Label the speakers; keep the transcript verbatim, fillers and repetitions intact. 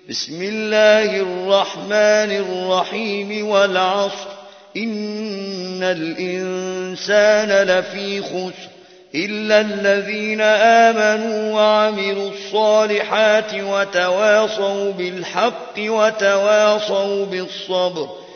Speaker 1: بسم الله الرحمن الرحيم والعصر إن الإنسان لفي خسر إلا الذين آمنوا وعملوا الصالحات وتواصوا بالحق وتواصوا بالصبر